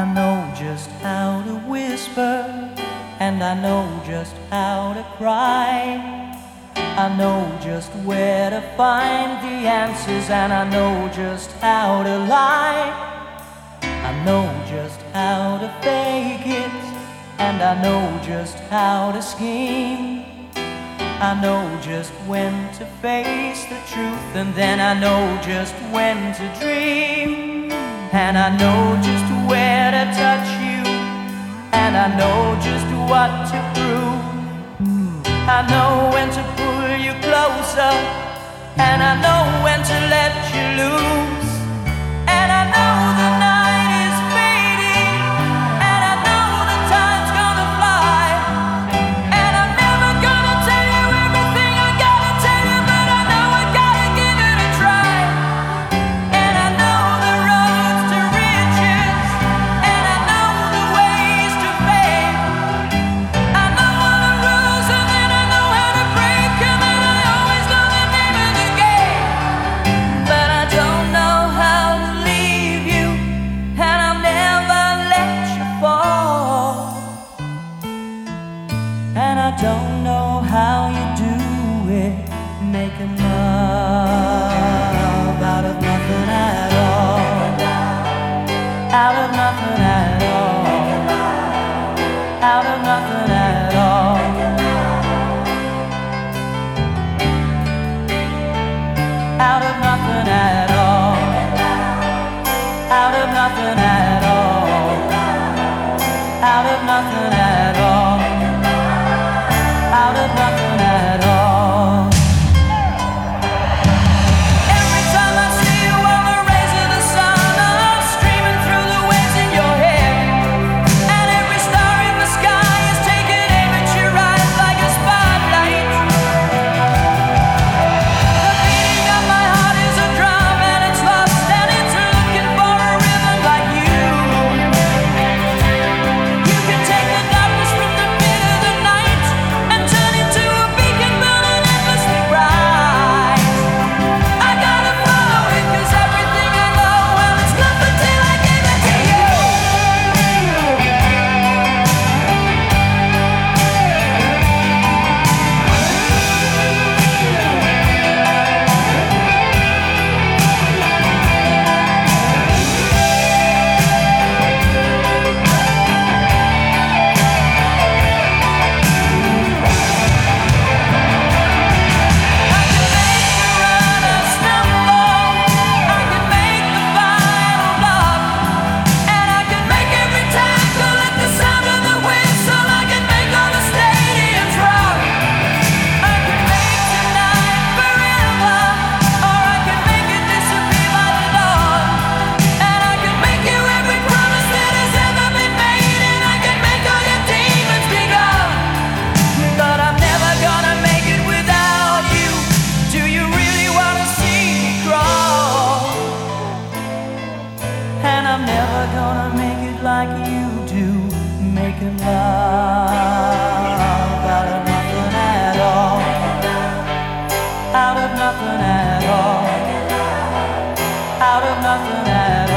I know just how to whisper, and I know just how to cry. I know just where to find the answers, and I know just how to lie. I know just how to fake it, and I know just how to scheme. I know just when to face the truth, and then I know just when to dream. And I know just where to touch you, and I know just what to prove. I know when to pull you closer, and I know when to let you loose. And I know the night is fading, and I know the time's gonna fly. And I'm never gonna tell you everything I gotta tell you, but I know I gotta give it a try. And I know the roads to riches, and I know the ways to fame. I know all the rules, and then I know how to break them, and I always know the name of the game. But I don't know how to leave you, and I'll never let you fall. And I don't know how you do it, making love out of nothing at all. Out of nothing at all. Out of nothing at all. Out of nothing at all. Out of nothing at all. Out of nothing at all. Out of nothing at all. Every time I see you on the rays of the sun, I'm streaming through the waves in your hair. And every star in the sky is taking aim at your eyes like a spotlight. The beating of my heart is a drum, and it's lost, and it's looking for a rhythm like you. You can take the darkness from the pit of the night and turn it to a beacon burning endlessly bright. I gotta follow it, 'cause everything I know, well, it's nothing till I give it to you. I can make the runner stumble, I can make the final block, and I can make every tackle at the sound of the whistle. I can make all the stadiums rock. I can make tonight forever, or I can make it disappear by the dawn. And I can make you every promise that has ever been made, and I can make all your demons be gone. But I'm never gonna make it without you. Do you really wanna see me crawl? And I'm never gonna make it like you do, making love out of nothing at all. Out of nothing at all. Out of nothing at all.